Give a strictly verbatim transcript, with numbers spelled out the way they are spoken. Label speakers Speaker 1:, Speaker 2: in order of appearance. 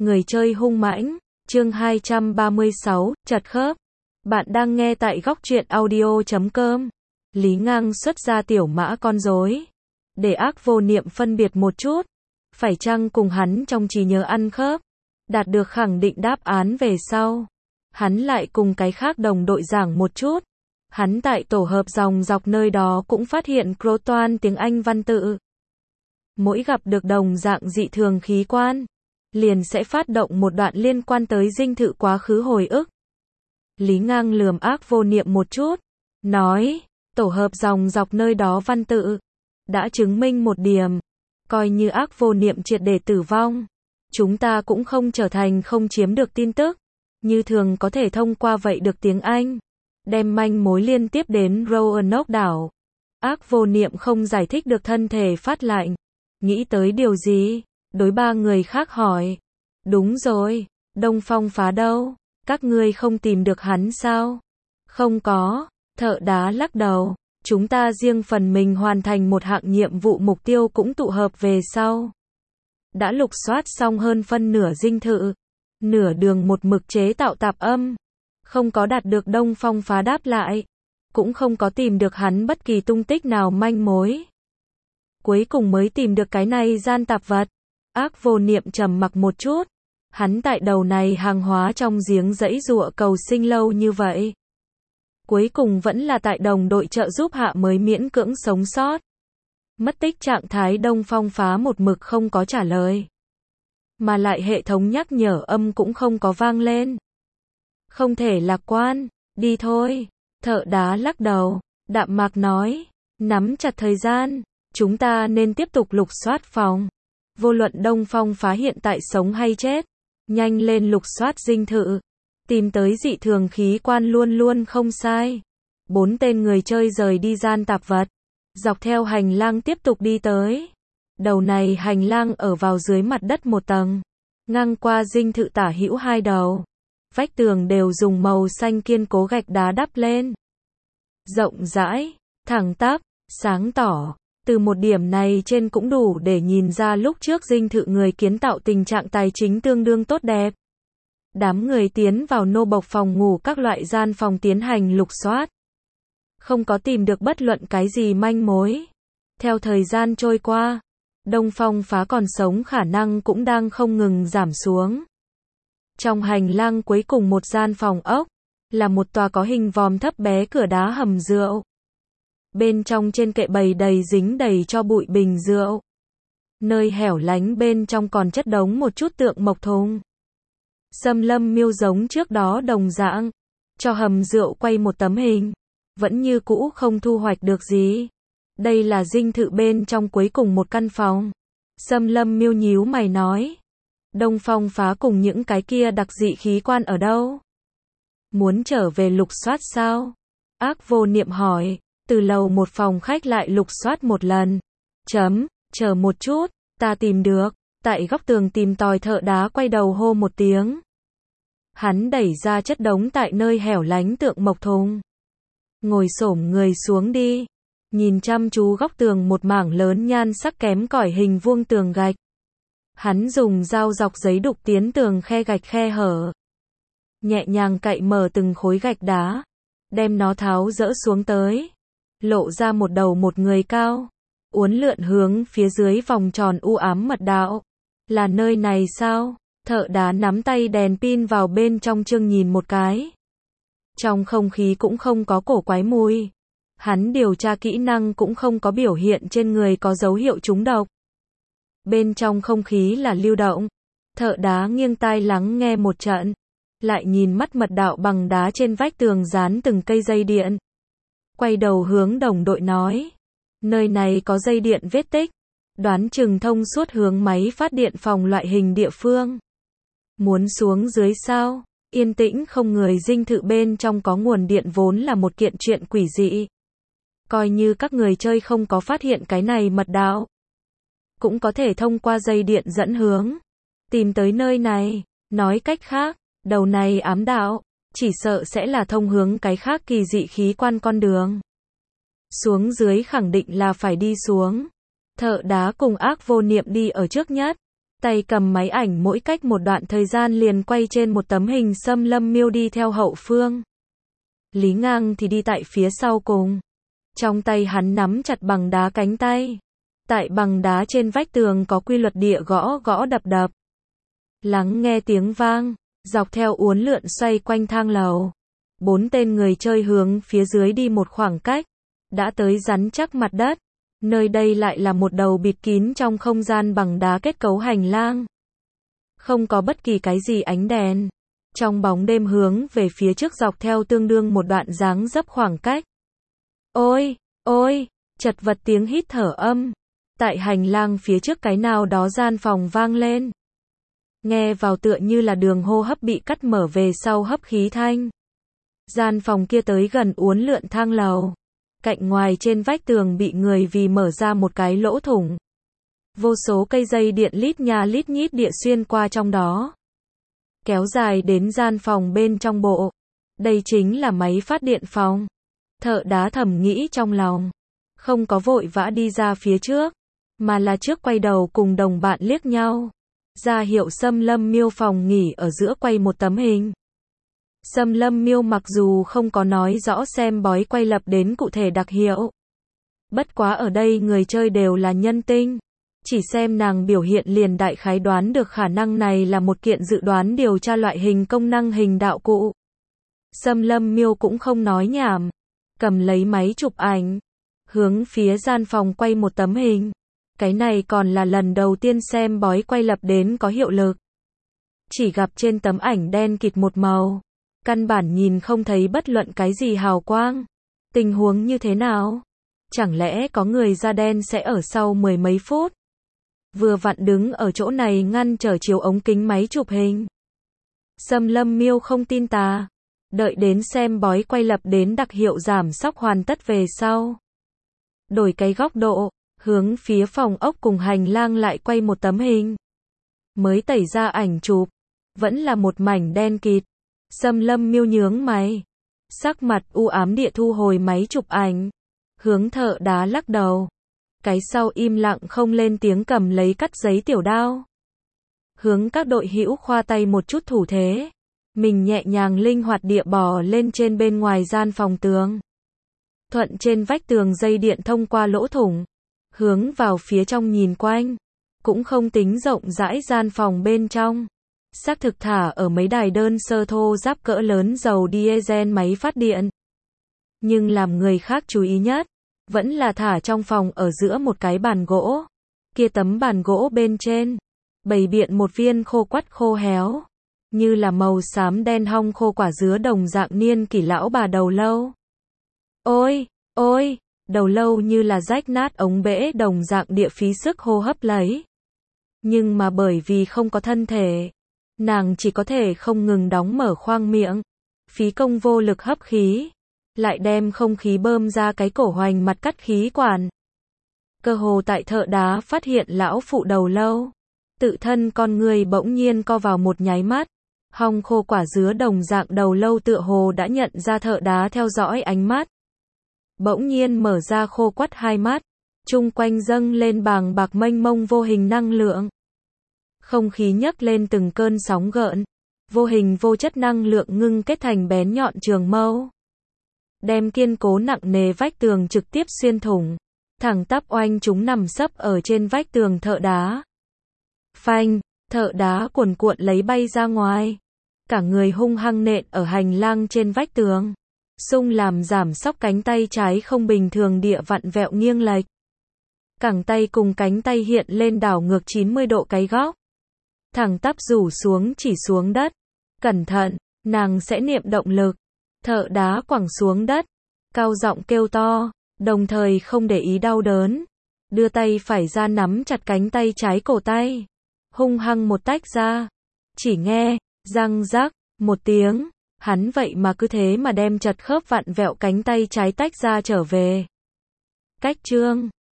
Speaker 1: Người chơi hung mãnh, chương hai trăm ba mươi sáu, chật khớp. Bạn đang nghe tại góc truyện audio chấm com. Lý Ngang xuất ra tiểu mã con rối. Để Ác Vô Niệm phân biệt một chút. Phải chăng cùng hắn trong trí nhớ ăn khớp. Đạt được khẳng định đáp án về sau. Hắn lại cùng cái khác đồng đội giảng một chút. Hắn tại tổ hợp dòng dọc nơi đó cũng phát hiện Croatoan tiếng Anh văn tự. Mỗi gặp được đồng dạng dị thường khí quan, liền sẽ phát động một đoạn liên quan tới dinh thự quá khứ hồi ức. Lý Ngang lườm Ác Vô Niệm một chút, nói, tổ hợp dòng dọc nơi đó văn tự, đã chứng minh một điểm, coi như Ác Vô Niệm triệt để tử vong, chúng ta cũng không trở thành không chiếm được tin tức, như thường có thể thông qua vậy được tiếng Anh, đem manh mối liên tiếp đến Roanoke đảo. Ác Vô Niệm không giải thích được thân thể phát lạnh, nghĩ tới điều gì? Đối ba người khác hỏi. Đúng rồi, Đông Phong Phá đâu? Các ngươi không tìm được hắn sao? Không có, Thợ Đá lắc đầu. Chúng ta riêng phần mình hoàn thành một hạng nhiệm vụ mục tiêu cũng tụ hợp về sau. Đã lục soát xong hơn phân nửa dinh thự. Nửa đường một mực chế tạo tạp âm. Không có đạt được Đông Phong Phá đáp lại. Cũng không có tìm được hắn bất kỳ tung tích nào manh mối. Cuối cùng mới tìm được cái này gian tạp vật. Ác Vô Niệm trầm mặc một chút. Hắn tại đầu này hàng hóa trong giếng giãy giụa cầu sinh lâu như vậy. Cuối cùng vẫn là tại đồng đội trợ giúp hạ mới miễn cưỡng sống sót. Mất tích trạng thái Đông Phong Phá một mực không có trả lời. Mà lại hệ thống nhắc nhở âm cũng không có vang lên. Không thể lạc quan, đi thôi. Thợ Đá lắc đầu, đạm mạc nói, nắm chặt thời gian, chúng ta nên tiếp tục lục soát phòng. Vô luận Đông Phong Phá hiện tại sống hay chết, nhanh lên lục soát dinh thự, tìm tới dị thường khí quan luôn luôn không sai. Bốn tên người chơi rời đi gian tạp vật, dọc theo hành lang tiếp tục đi tới. Đầu này hành lang ở vào dưới mặt đất một tầng, ngang qua dinh thự tả hữu hai đầu. Vách tường đều dùng màu xanh kiên cố gạch đá đắp lên. Rộng rãi, thẳng tắp, sáng tỏ. Từ một điểm này trên cũng đủ để nhìn ra lúc trước dinh thự người kiến tạo tình trạng tài chính tương đương tốt đẹp. Đám người tiến vào nô bộc phòng ngủ các loại gian phòng tiến hành lục soát. Không có tìm được bất luận cái gì manh mối. Theo thời gian trôi qua, Đông Phong Phá còn sống khả năng cũng đang không ngừng giảm xuống. Trong hành lang cuối cùng một gian phòng ốc, là một tòa có hình vòm thấp bé cửa đá hầm rượu. Bên trong trên kệ bày đầy dính đầy cho bụi bình rượu. Nơi hẻo lánh bên trong còn chất đống một chút tượng mộc thùng. Xâm Lâm Miêu giống trước đó đồng dạng, cho hầm rượu quay một tấm hình, vẫn như cũ không thu hoạch được gì. Đây là dinh thự bên trong cuối cùng một căn phòng. Xâm Lâm Miêu nhíu mày nói, Đông Phong Phá cùng những cái kia đặc dị khí quan ở đâu? Muốn trở về lục soát sao? Ác Vô Niệm hỏi. Từ lầu một phòng khách lại lục soát một lần. Chấm, chờ một chút, ta tìm được. Tại góc tường tìm tòi Thợ Đá quay đầu hô một tiếng. Hắn đẩy ra chất đống tại nơi hẻo lánh tượng mộc thùng. Ngồi xổm người xuống đi. Nhìn chăm chú góc tường một mảng lớn nhan sắc kém cỏi hình vuông tường gạch. Hắn dùng dao dọc giấy đục tiến tường khe gạch khe hở. Nhẹ nhàng cạy mở từng khối gạch đá. Đem nó tháo dỡ xuống tới. Lộ ra một đầu một người cao, uốn lượn hướng phía dưới vòng tròn u ám mật đạo. Là nơi này sao? Thợ Đá nắm tay đèn pin vào bên trong chưng nhìn một cái. Trong không khí cũng không có cổ quái mùi. Hắn điều tra kỹ năng cũng không có biểu hiện trên người có dấu hiệu trúng độc. Bên trong không khí là lưu động. Thợ Đá nghiêng tai lắng nghe một trận. Lại nhìn mắt mật đạo bằng đá trên vách tường dán từng cây dây điện. Quay đầu hướng đồng đội nói. Nơi này có dây điện vết tích. Đoán chừng thông suốt hướng máy phát điện phòng loại hình địa phương. Muốn xuống dưới sao? Yên tĩnh không người dinh thự bên trong có nguồn điện vốn là một kiện chuyện quỷ dị. Coi như các người chơi không có phát hiện cái này mật đạo. Cũng có thể thông qua dây điện dẫn hướng. Tìm tới nơi này. Nói cách khác, đầu này ám đạo. Chỉ sợ sẽ là thông hướng cái khác kỳ dị khí quan con đường. Xuống dưới khẳng định là phải đi xuống. Thợ Đá cùng Ác Vô Niệm đi ở trước nhất. tay cầm máy ảnh mỗi cách một đoạn thời gian liền quay trên một tấm hình Xâm Lâm Miêu đi theo hậu phương. Lý Ngang thì đi tại phía sau cùng. Trong tay hắn nắm chặt bằng đá cánh tay. Tại bằng đá trên vách tường có quy luật địa gõ gõ đập đập. Lắng nghe tiếng vang, dọc theo uốn lượn xoay quanh thang lầu. Bốn tên người chơi hướng phía dưới đi một khoảng cách, đã tới rắn chắc mặt đất. Nơi đây lại là một đầu bịt kín trong không gian bằng đá kết cấu hành lang. Không có bất kỳ cái gì ánh đèn. Trong bóng đêm hướng về phía trước dọc theo tương đương một đoạn dáng dấp khoảng cách. Ôi, ôi, chật vật tiếng hít thở âm. Tại hành lang phía trước cái nào đó gian phòng vang lên. Nghe vào tựa như là đường hô hấp bị cắt mở về sau hấp khí thanh. Gian phòng kia tới gần uốn lượn thang lầu. Cạnh ngoài trên vách tường bị người vì mở ra một cái lỗ thủng. Vô số cây dây điện lít nha lít nhít địa xuyên qua trong đó. Kéo dài đến gian phòng bên trong bộ. Đây chính là máy phát điện phòng. Thợ đá thầm nghĩ trong lòng. Không có vội vã đi ra phía trước. Mà là trước quay đầu cùng đồng bạn liếc nhau. Ra hiệu Xâm Lâm Miêu phòng nghỉ ở giữa quay một tấm hình. Xâm Lâm Miêu mặc dù không có nói rõ xem bói quay lập đến cụ thể đặc hiệu. Bất quá ở đây người chơi đều là nhân tinh. Chỉ xem nàng biểu hiện liền đại khái đoán được khả năng này là một kiện dự đoán điều tra loại hình công năng hình đạo cụ. Xâm Lâm Miêu cũng không nói nhảm. Cầm lấy máy chụp ảnh. Hướng phía gian phòng quay một tấm hình. Cái này còn là lần đầu tiên xem bói quay lập đến có hiệu lực. Chỉ gặp trên tấm ảnh đen kịt một màu. Căn bản nhìn không thấy bất luận cái gì hào quang. Tình huống như thế nào? Chẳng lẽ có người da đen sẽ ở sau mười mấy phút? Vừa vặn đứng ở chỗ này ngăn trở chiếu ống kính máy chụp hình. Xâm Lâm Miêu không tin tà. Đợi đến xem bói quay lập đến đặc hiệu giảm sóc hoàn tất về sau. Đổi cái góc độ, hướng phía phòng ốc cùng hành lang lại quay một tấm hình. Mới tẩy ra ảnh chụp. Vẫn là một mảnh đen kịt. Xâm Lâm Miêu nhướng mày. Sắc mặt u ám địa thu hồi máy chụp ảnh. Hướng thợ đá lắc đầu. Cái sau im lặng không lên tiếng cầm lấy cắt giấy tiểu đao. Hướng các đội hữu khoa tay một chút thủ thế. Mình nhẹ nhàng linh hoạt địa bò lên trên bên ngoài gian phòng tường. Thuận trên vách tường dây điện thông qua lỗ thủng. Hướng vào phía trong nhìn quanh. Cũng không tính rộng rãi gian phòng bên trong. Xác thực thả ở mấy đài đơn sơ thô giáp cỡ lớn dầu diesel máy phát điện. Nhưng làm người khác chú ý nhất, vẫn là thả trong phòng ở giữa một cái bàn gỗ. Kia tấm bàn gỗ bên trên, bày biện một viên khô quắt khô héo. Như là màu xám đen hong khô quả dứa đồng dạng niên kỷ lão bà đầu lâu. Ôi, ôi, đầu lâu như là rách nát ống bể đồng dạng địa phí sức hô hấp lấy. Nhưng mà bởi vì không có thân thể. Nàng chỉ có thể không ngừng đóng mở khoang miệng. Phí công vô lực hấp khí. Lại đem không khí bơm ra cái cổ hoành mặt cắt khí quản. Cơ hồ tại thợ đá phát hiện lão phụ đầu lâu. Tự thân con người bỗng nhiên co vào một nháy mắt. Hong khô quả dứa đồng dạng đầu lâu tựa hồ đã nhận ra thợ đá theo dõi ánh mắt. Bỗng nhiên mở ra khô quắt hai mắt. Chung quanh dâng lên bàng bạc mênh mông vô hình năng lượng. Không khí nhấc lên từng cơn sóng gợn. Vô hình vô chất năng lượng ngưng kết thành bén nhọn trường mâu. Đem kiên cố nặng nề vách tường trực tiếp xuyên thủng. Thẳng tắp oanh chúng nằm sấp ở trên vách tường thợ đá. Phanh, thợ đá cuồn cuộn lấy bay ra ngoài. Cả người hung hăng nện ở hành lang trên vách tường. Xung làm giảm sóc cánh tay trái không bình thường địa vặn vẹo nghiêng lệch. Cẳng tay cùng cánh tay hiện lên đảo ngược chín mươi độ cái góc. Thẳng tắp rủ xuống chỉ xuống đất. Cẩn thận, nàng sẽ niệm động lực. Thợ đá quẳng xuống đất. Cao giọng kêu to, đồng thời không để ý đau đớn. Đưa tay phải ra nắm chặt cánh tay trái cổ tay. Hung hăng một tách ra. Chỉ nghe, răng rắc, một tiếng. Hắn vậy mà cứ thế mà đem chật khớp vặn vẹo cánh tay trái tách ra trở về. Cách chương